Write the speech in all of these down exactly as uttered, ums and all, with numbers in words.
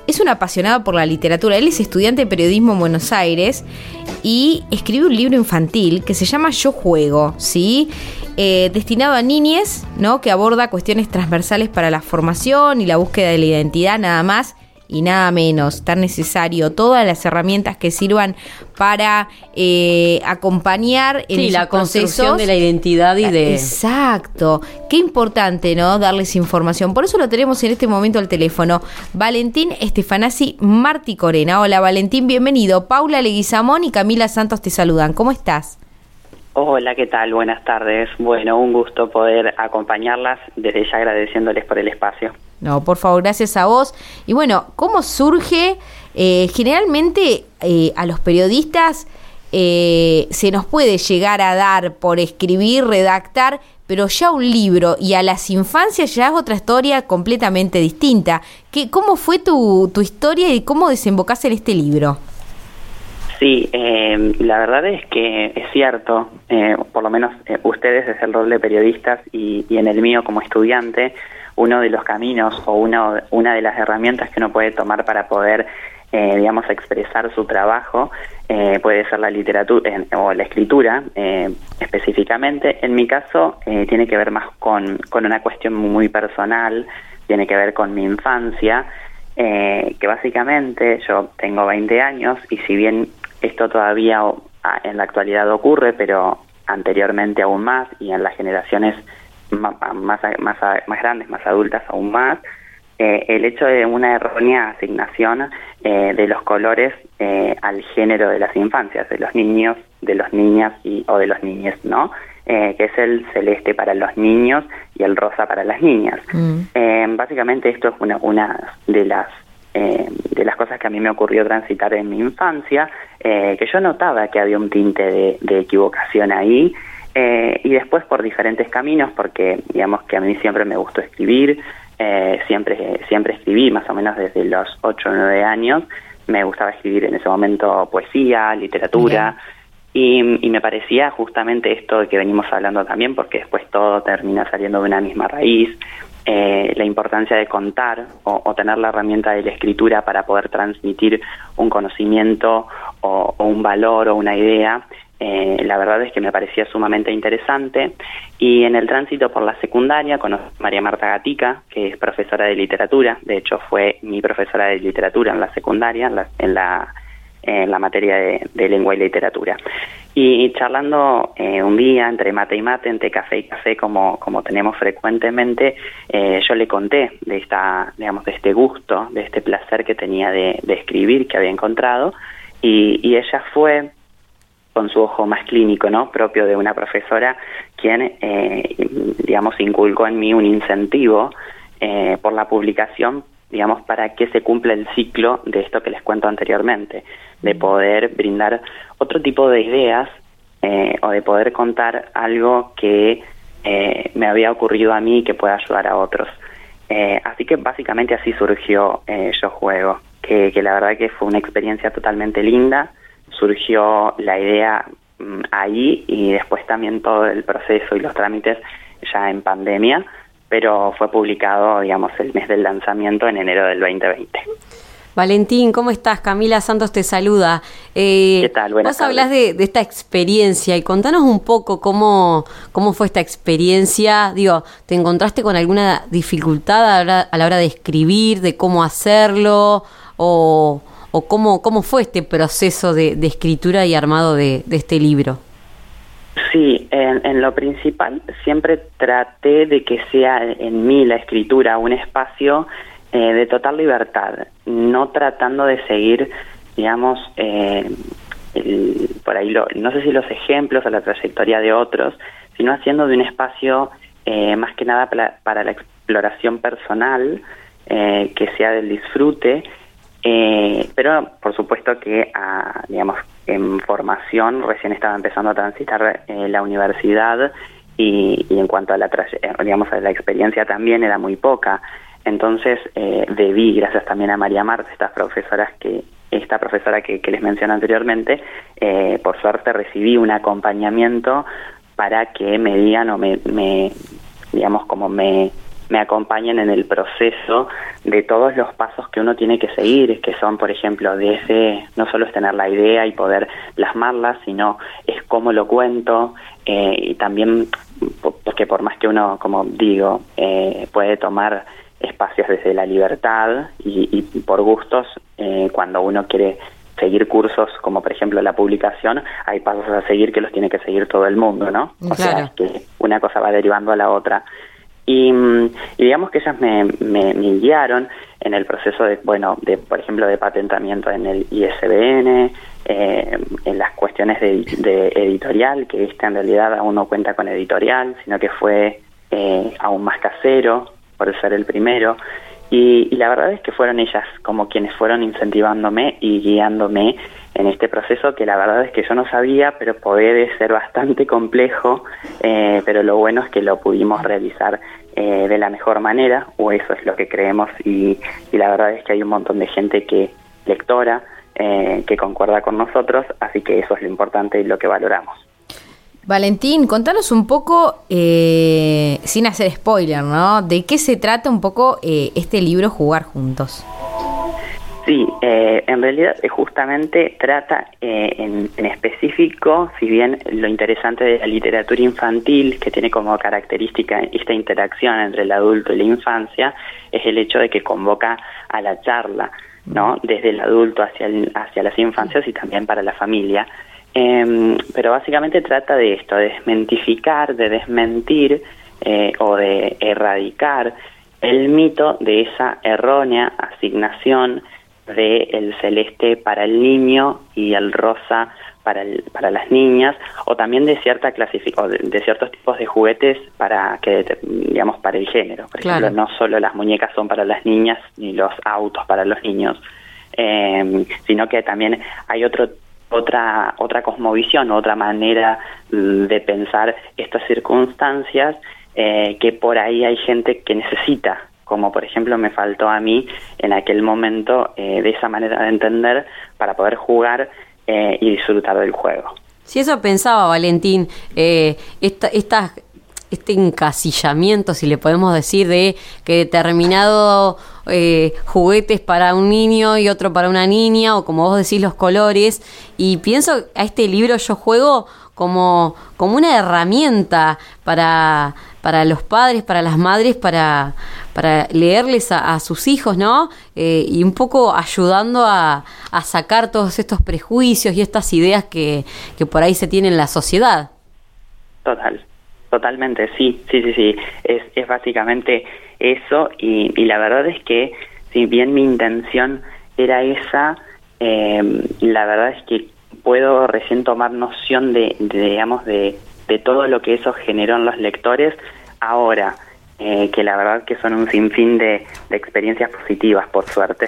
es un apasionado por la literatura. Él es estudiante de periodismo en Buenos Aires y escribe un libro infantil que se llama Yo Juego, ¿sí? Eh, destinado a niñes, ¿no? Que aborda cuestiones transversales para la formación y la búsqueda de la identidad, nada más y nada menos, tan necesario, todas las herramientas que sirvan para eh, acompañar en sí, esos la procesos. construcción de la identidad y de... Exacto, qué importante, ¿no? Darles información, por eso lo tenemos en este momento al teléfono, Valentín Stefanasi Martí Corena. Hola Valentín, bienvenido. Paula Leguizamón y Camila Santos te saludan, ¿cómo estás? Hola, ¿qué tal? Buenas tardes. Bueno, un gusto poder acompañarlas, desde ya agradeciéndoles por el espacio. No, por favor, gracias a vos. Y bueno, ¿cómo surge? Eh, generalmente eh, a los periodistas eh, se nos puede llegar a dar por escribir, redactar, pero ya un libro, y a las infancias ya es otra historia completamente distinta. ¿Qué, ¿Cómo fue tu, tu historia y cómo desembocaste en este libro? Sí, eh, la verdad es que es cierto, eh, por lo menos eh, ustedes desde el rol de periodistas y, y en el mío como estudiante, uno de los caminos o uno, una de las herramientas que uno puede tomar para poder, eh, digamos, expresar su trabajo eh, puede ser la literatura eh, o la escritura eh, específicamente. En mi caso eh, tiene que ver más con, con una cuestión muy personal, tiene que ver con mi infancia, eh, que básicamente yo tengo veinte años y si bien esto todavía en la actualidad ocurre, pero anteriormente aún más y en las generaciones más, más, más, más grandes, más adultas aún más, eh, el hecho de una errónea asignación eh, de los colores eh, al género de las infancias, de los niños, de las niñas y, o de los niñes, ¿no? Eh, que es el celeste para los niños y el rosa para las niñas. Mm. Eh, básicamente esto es una, una de las Eh, de las cosas que a mí me ocurrió transitar en mi infancia, eh, que yo notaba que había un tinte de, de equivocación ahí, eh, y después por diferentes caminos, porque digamos que a mí siempre me gustó escribir, eh, siempre siempre escribí más o menos desde los ocho o nueve años, me gustaba escribir en ese momento poesía, literatura, y, y me parecía justamente esto de que venimos hablando también, porque después todo termina saliendo de una misma raíz, Eh, la importancia de contar o, o tener la herramienta de la escritura para poder transmitir un conocimiento o, o un valor o una idea, eh, la verdad es que me parecía sumamente interesante. Y en el tránsito por la secundaria conocí a María Marta Gatica, que es profesora de literatura, de hecho fue mi profesora de literatura en la secundaria, en la, en la, en la materia de, de lengua y literatura. Y charlando eh, un día entre mate y mate, entre café y café, como, como tenemos frecuentemente, eh, yo le conté de esta, digamos, de este gusto, de este placer que tenía de, de escribir, que había encontrado, y, y ella fue, con su ojo más clínico, ¿no?, propio de una profesora, quien, eh, digamos, inculcó en mí un incentivo eh, por la publicación, digamos, para que se cumpla el ciclo de esto que les cuento anteriormente, de poder brindar otro tipo de ideas eh, o de poder contar algo que eh, me había ocurrido a mí y que pueda ayudar a otros. Eh, así que básicamente así surgió eh, Yo Juego, que, que la verdad que fue una experiencia totalmente linda. Surgió la idea mmm, ahí y después también todo el proceso y los trámites ya en pandemia, pero fue publicado, digamos, el mes del lanzamiento en enero del veinte veinte. Valentín, ¿cómo estás? Camila Santos te saluda. Eh, ¿Qué tal? Buenas vos hablás tardes. de, de esta experiencia y contanos un poco cómo, cómo fue esta experiencia. Digo, ¿te encontraste con alguna dificultad a la hora, a la hora de escribir, de cómo hacerlo? ¿O, o cómo, cómo fue este proceso de, de escritura y armado de, de este libro? Sí, en, en lo principal siempre traté de que sea en mí la escritura un espacio eh, de total libertad, no tratando de seguir, digamos, eh, el, por ahí, lo, no sé si los ejemplos o la trayectoria de otros, sino haciendo de un espacio eh, más que nada para, para la exploración personal, eh, que sea del disfrute, eh, pero por supuesto que, a, digamos, en formación recién estaba empezando a transitar eh, la universidad y, y en cuanto a la, digamos, a la experiencia también era muy poca. Entonces eh, debí, gracias también a María Marta, estas profesoras que esta profesora que, que les mencioné anteriormente, eh, por suerte recibí un acompañamiento para que me digan o me, me digamos, como me me acompañen en el proceso de todos los pasos que uno tiene que seguir, que son, por ejemplo, desde no solo es tener la idea y poder plasmarla, sino es cómo lo cuento, eh, y también porque por más que uno, como digo, eh, puede tomar espacios desde la libertad y, y por gustos, eh, cuando uno quiere seguir cursos como por ejemplo la publicación, hay pasos a seguir que los tiene que seguir todo el mundo, ¿no? O claro. sea, que una cosa va derivando a la otra. Y, y digamos que ellas me, me, me guiaron en el proceso de, bueno, de por ejemplo, de patentamiento en el I S B N, eh, en las cuestiones de, de editorial, que esta en realidad aún no cuenta con editorial, sino que fue eh, aún más casero, por ser el primero. Y, y la verdad es que fueron ellas como quienes fueron incentivándome y guiándome en este proceso, que la verdad es que yo no sabía, pero puede ser bastante complejo, eh, pero lo bueno es que lo pudimos realizar eh, de la mejor manera, o eso es lo que creemos, y, y la verdad es que hay un montón de gente que lectora, eh, que concuerda con nosotros, así que eso es lo importante y lo que valoramos. Valentín, contanos un poco, eh, sin hacer spoiler, ¿no? ¿De qué se trata un poco eh, este libro Jugar Juntos? Sí, eh, en realidad justamente trata eh, en, en específico, si bien lo interesante de la literatura infantil, que tiene como característica esta interacción entre el adulto y la infancia, es el hecho de que convoca a la charla, ¿no? Desde el adulto hacia, el, hacia las infancias y también para la familia. Eh, pero básicamente trata de esto, de desmentificar, de desmentir eh, o de erradicar el mito de esa errónea asignación de el celeste para el niño y el rosa para el, para las niñas, o también de cierta clasificación, de, de ciertos tipos de juguetes para que, digamos, para el género. Por Claro. ejemplo, no solo las muñecas son para las niñas ni los autos para los niños, eh, sino que también hay otro otra otra cosmovisión, otra manera de pensar estas circunstancias, eh, que por ahí hay gente que necesita, como por ejemplo me faltó a mí en aquel momento, eh, de esa manera de entender para poder jugar eh, y disfrutar del juego. Sí, eso pensaba, Valentín, eh, esta, esta, este encasillamiento, si le podemos decir, de que determinado eh, juguetes para un niño y otro para una niña, o como vos decís, los colores, y pienso a este libro Yo Juego como, como una herramienta para, para los padres, para las madres, para, para leerles a, a sus hijos, ¿no? Eh, y un poco ayudando a, a sacar todos estos prejuicios y estas ideas que, que por ahí se tienen en la sociedad. Total, totalmente, sí, sí, sí, sí, es, es básicamente eso, y, y la verdad es que si bien mi intención era esa, eh, la verdad es que puedo recién tomar noción de, de digamos, de, de todo lo que eso generó en los lectores ahora, eh, que la verdad que son un sinfín de, de experiencias positivas, por suerte.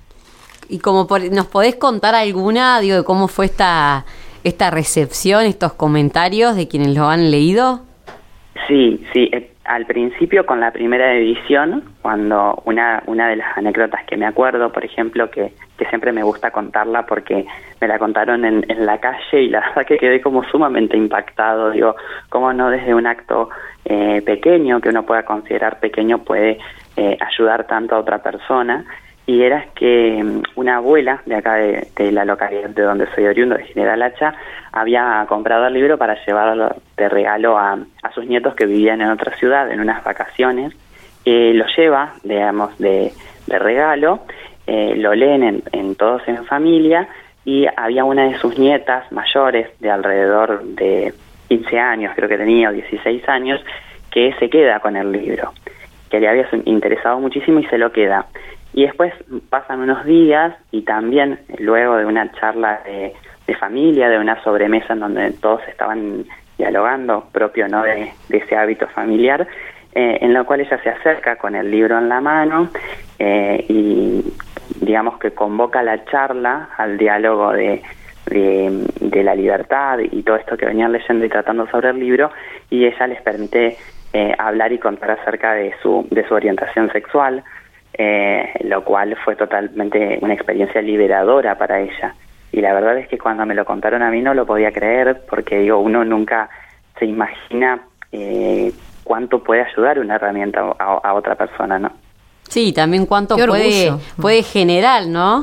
Y como por, ¿nos podés contar alguna, digo, de cómo fue esta, esta recepción, estos comentarios de quienes lo han leído? Sí, sí, eh, al principio con la primera edición, cuando una una de las anécdotas que me acuerdo, por ejemplo, que, que siempre me gusta contarla porque me la contaron en, en la calle, y la verdad que quedé como sumamente impactado, digo, cómo no desde un acto eh, pequeño, que uno pueda considerar pequeño, puede eh, ayudar tanto a otra persona. Y era que una abuela de acá de, de la localidad de donde soy oriundo, de General Hacha, había comprado el libro para llevarlo de regalo a, a sus nietos que vivían en otra ciudad, en unas vacaciones. Eh, lo lleva, digamos, de, de regalo, eh, lo leen en, en todos en familia, y había una de sus nietas mayores, de alrededor de quince años, creo que tenía, o dieciséis años, que se queda con el libro, que le había interesado muchísimo y se lo queda. Y después pasan unos días, y también luego de una charla de, de familia, de una sobremesa en donde todos estaban dialogando, propio, ¿no?, de, de ese hábito familiar, eh, en la cual ella se acerca con el libro en la mano, eh, y digamos que convoca la charla al diálogo de, de, de la libertad y todo esto que venían leyendo y tratando sobre el libro, y ella les permite eh, hablar y contar acerca de su, de su orientación sexual. Eh, lo cual fue totalmente una experiencia liberadora para ella, y la verdad es que cuando me lo contaron a mí no lo podía creer, porque digo, uno nunca se imagina eh, cuánto puede ayudar una herramienta a, a otra persona, ¿no? Sí, también cuánto puede, puede generar, ¿no?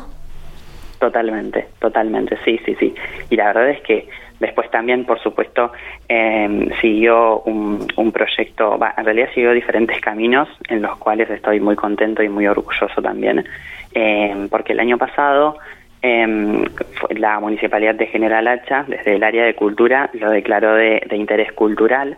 Totalmente, totalmente, sí, sí, sí. Y la verdad es que después también, por supuesto, eh, siguió un, un proyecto, bah, en realidad siguió diferentes caminos en los cuales estoy muy contento y muy orgulloso también, eh, porque el año pasado eh, la Municipalidad de General Hacha, desde el área de cultura, lo declaró de, de interés cultural,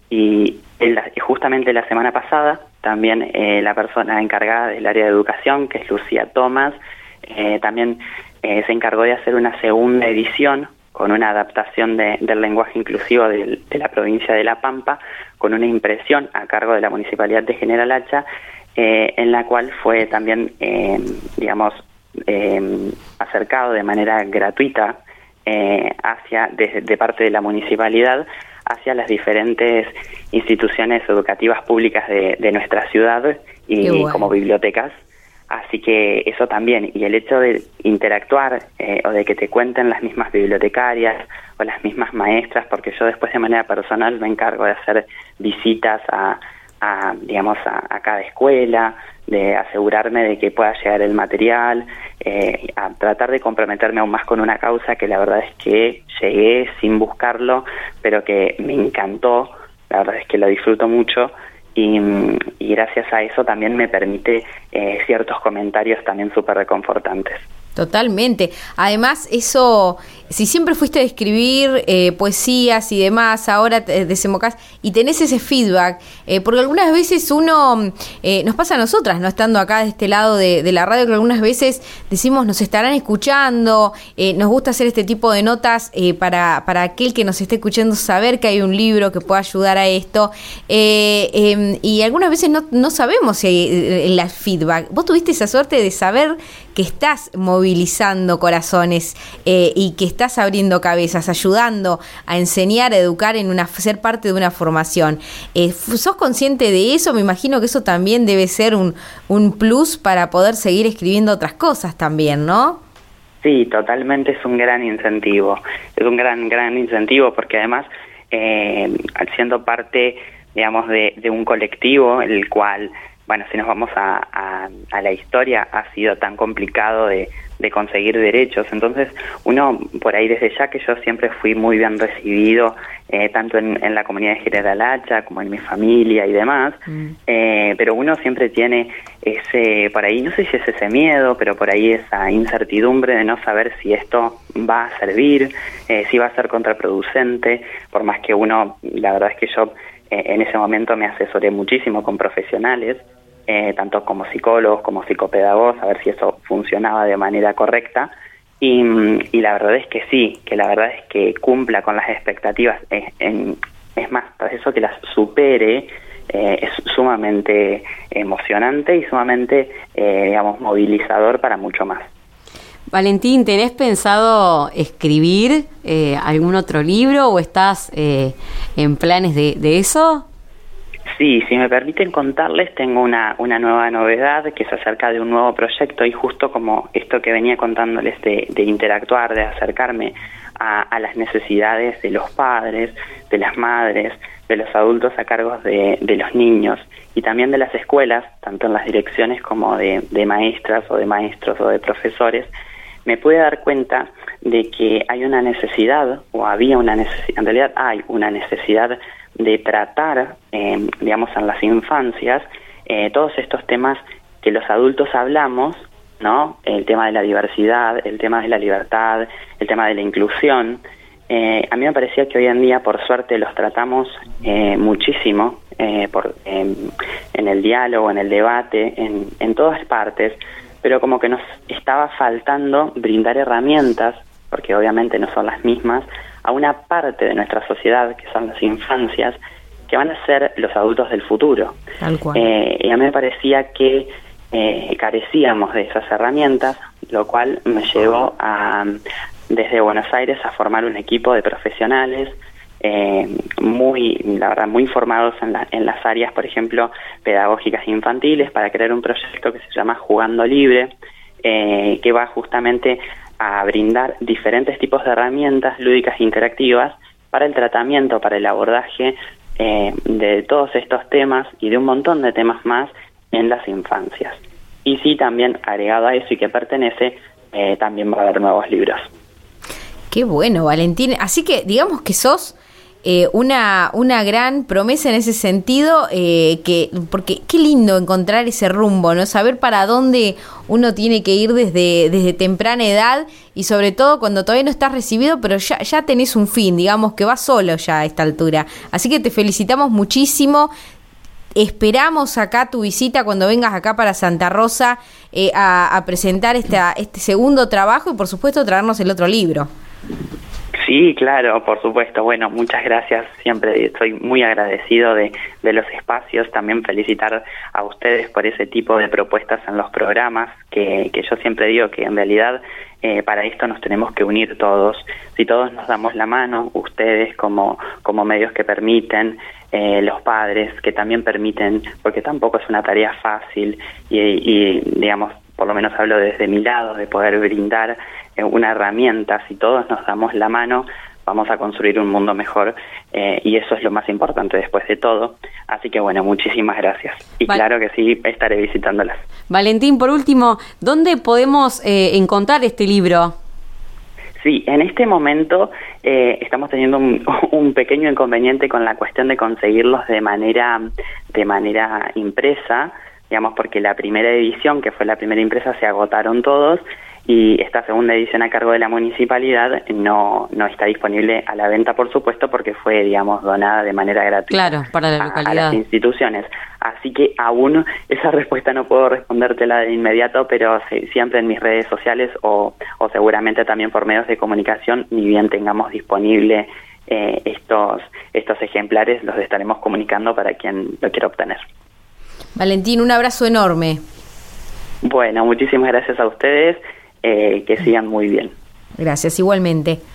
y el, justamente la semana pasada también eh, la persona encargada del área de educación, que es Lucía Tomás, eh, también eh, se encargó de hacer una segunda edición con una adaptación de, del lenguaje inclusivo de, de la provincia de La Pampa, con una impresión a cargo de la Municipalidad de General Hacha, eh, en la cual fue también, eh, digamos, eh, acercado de manera gratuita eh, hacia de, de parte de la municipalidad hacia las diferentes instituciones educativas públicas de, de nuestra ciudad y bueno, como bibliotecas. Así que eso también, y el hecho de interactuar eh, o de que te cuenten las mismas bibliotecarias o las mismas maestras, porque yo después de manera personal me encargo de hacer visitas a, a digamos, a, a cada escuela, de asegurarme de que pueda llegar el material, eh, a tratar de comprometerme aún más con una causa que la verdad es que llegué sin buscarlo, pero que me encantó, la verdad es que lo disfruto mucho. Y, y gracias a eso también me permite eh, ciertos comentarios también súper reconfortantes. Totalmente. Además, eso, si siempre fuiste a escribir eh, poesías y demás, ahora te desembocás y tenés ese feedback, eh, porque algunas veces uno, eh, nos pasa a nosotras, no estando acá de este lado de, de la radio, que algunas veces decimos, nos estarán escuchando, eh, nos gusta hacer este tipo de notas eh, para, para aquel que nos esté escuchando saber que hay un libro que pueda ayudar a esto, eh, eh, y algunas veces no, no sabemos si hay el feedback. Vos tuviste esa suerte de saber que estás movilizando corazones eh, y que estás abriendo cabezas, ayudando a enseñar, a educar, en una ser parte de una formación. Eh, ¿Sos consciente de eso? Me imagino que eso también debe ser un, un plus para poder seguir escribiendo otras cosas también, ¿no? Sí, totalmente, es un gran incentivo. Es un gran, gran incentivo porque además, eh, siendo parte, digamos, de, de un colectivo, el cual... Bueno, si nos vamos a, a, a la historia, ha sido tan complicado de, de conseguir derechos. Entonces, uno, por ahí desde ya que yo siempre fui muy bien recibido, eh, tanto en, en la comunidad de General Hacha como en mi familia y demás, mm. eh, pero uno siempre tiene ese, por ahí, no sé si es ese miedo, pero por ahí esa incertidumbre de no saber si esto va a servir, eh, si va a ser contraproducente, por más que uno, la verdad es que yo... En ese momento me asesoré muchísimo con profesionales, eh, tanto como psicólogos como psicopedagogos, a ver si eso funcionaba de manera correcta. Y, y la verdad es que sí, que la verdad es que cumpla con las expectativas. Es, en, es más, tras eso que las supere, eh, es sumamente emocionante y sumamente, eh, digamos, movilizador para mucho más. Valentín, ¿tenés pensado escribir eh, algún otro libro o estás eh, en planes de, de eso? Sí, si me permiten contarles, tengo una, una nueva novedad que se acerca de un nuevo proyecto y justo como esto que venía contándoles de, de interactuar, de acercarme a, a las necesidades de los padres, de las madres, de los adultos a cargo de, de los niños y también de las escuelas, tanto en las direcciones como de, de maestras o de maestros o de profesores, me pude dar cuenta de que hay una necesidad, o había una necesidad, en realidad hay una necesidad de tratar, eh, digamos, en las infancias, eh, todos estos temas que los adultos hablamos, ¿no? El tema de la diversidad, el tema de la libertad, el tema de la inclusión. Eh, a mí me parecía que hoy en día, por suerte, los tratamos eh, muchísimo eh, por, eh, en el diálogo, en el debate, en, en todas partes, pero como que nos estaba faltando brindar herramientas, porque obviamente no son las mismas, a una parte de nuestra sociedad, que son las infancias, que van a ser los adultos del futuro. Tal cual. Eh, y a mí me parecía que eh, carecíamos de esas herramientas, lo cual me llevó a, desde Buenos Aires, a formar un equipo de profesionales eh, muy, la verdad, muy formados en, la, en las áreas, por ejemplo, pedagógicas infantiles, para crear un proyecto que se llama Jugando Libre, eh, que va justamente a brindar diferentes tipos de herramientas lúdicas e interactivas para el tratamiento, para el abordaje eh, de todos estos temas y de un montón de temas más en las infancias. Y sí, también agregado a eso y que pertenece, eh, también va a haber nuevos libros. Qué bueno, Valentín. Así que digamos que sos eh, una, una gran promesa en ese sentido, eh, que porque qué lindo encontrar ese rumbo, ¿no? Saber para dónde uno tiene que ir desde, desde temprana edad y sobre todo cuando todavía no estás recibido, pero ya, ya tenés un fin, digamos que vas solo ya a esta altura. Así que te felicitamos muchísimo. Esperamos acá tu visita cuando vengas acá para Santa Rosa eh, a, a presentar esta, este segundo trabajo y por supuesto traernos el otro libro. Sí, claro, por supuesto. Bueno, muchas gracias. Siempre estoy muy agradecido de, de los espacios. También felicitar a ustedes por ese tipo de propuestas en los programas, que, que yo siempre digo que en realidad eh, para esto nos tenemos que unir todos. Si todos nos damos la mano, ustedes como, como medios que permiten, eh, los padres que también permiten, porque tampoco es una tarea fácil y, y digamos, por lo menos hablo desde mi lado, de poder brindar eh, una herramienta. Si todos nos damos la mano, vamos a construir un mundo mejor, eh, y eso es lo más importante después de todo. Así que bueno, muchísimas gracias. Y vale, claro que sí, estaré visitándolas. Valentín, por último, ¿dónde podemos eh, encontrar este libro? Sí, en este momento eh, estamos teniendo un, un pequeño inconveniente con la cuestión de conseguirlos de manera, de manera impresa, digamos, porque la primera edición, que fue la primera impresa, se agotaron todos, y esta segunda edición a cargo de la municipalidad no no está disponible a la venta, por supuesto, porque fue, digamos, donada de manera gratuita, claro, para la localidad, a, a las instituciones. Así que aún esa respuesta no puedo respondértela de inmediato, pero sí, siempre en mis redes sociales o, o seguramente también por medios de comunicación, ni bien tengamos disponible eh, estos, estos ejemplares, los estaremos comunicando para quien lo quiera obtener. Valentín, un abrazo enorme. Bueno, muchísimas gracias a ustedes, eh, que sigan muy bien. Gracias, igualmente.